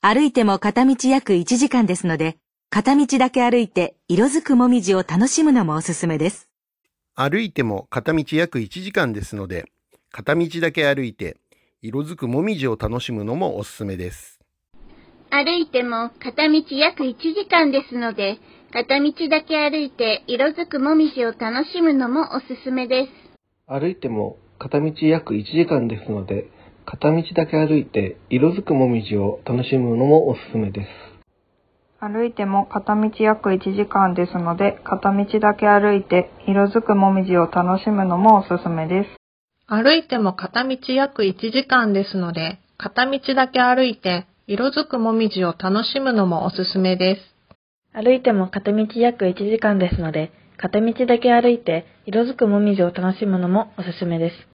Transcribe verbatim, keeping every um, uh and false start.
歩いても片道約いちじかんですので、片道だけ歩いて色づくもみじを楽しむのもおすすめです。 歩いても片道約いちじかんですので、片道だけ歩いて色づくもみじを楽しむのもおすすめです。 歩いても片道約いちじかんですので、片道だけ歩いて色づくもみじを楽しむのもおすすめです。 歩いても片道約いちじかんですので、片道だけ歩いて色づくもみじを楽しむのもおすすめです。 歩いても片道約いちじかんですので、片道だけ歩いて色づくもみじを楽しむのもおすすめです。 歩いても片道約いちじかんですので、片道だけ歩いて色づくもみじを楽しむのもおすすめです。 歩いても片道約いちじかんですので、片道だけ歩いて色づくもみじを楽しむのもおすすめです。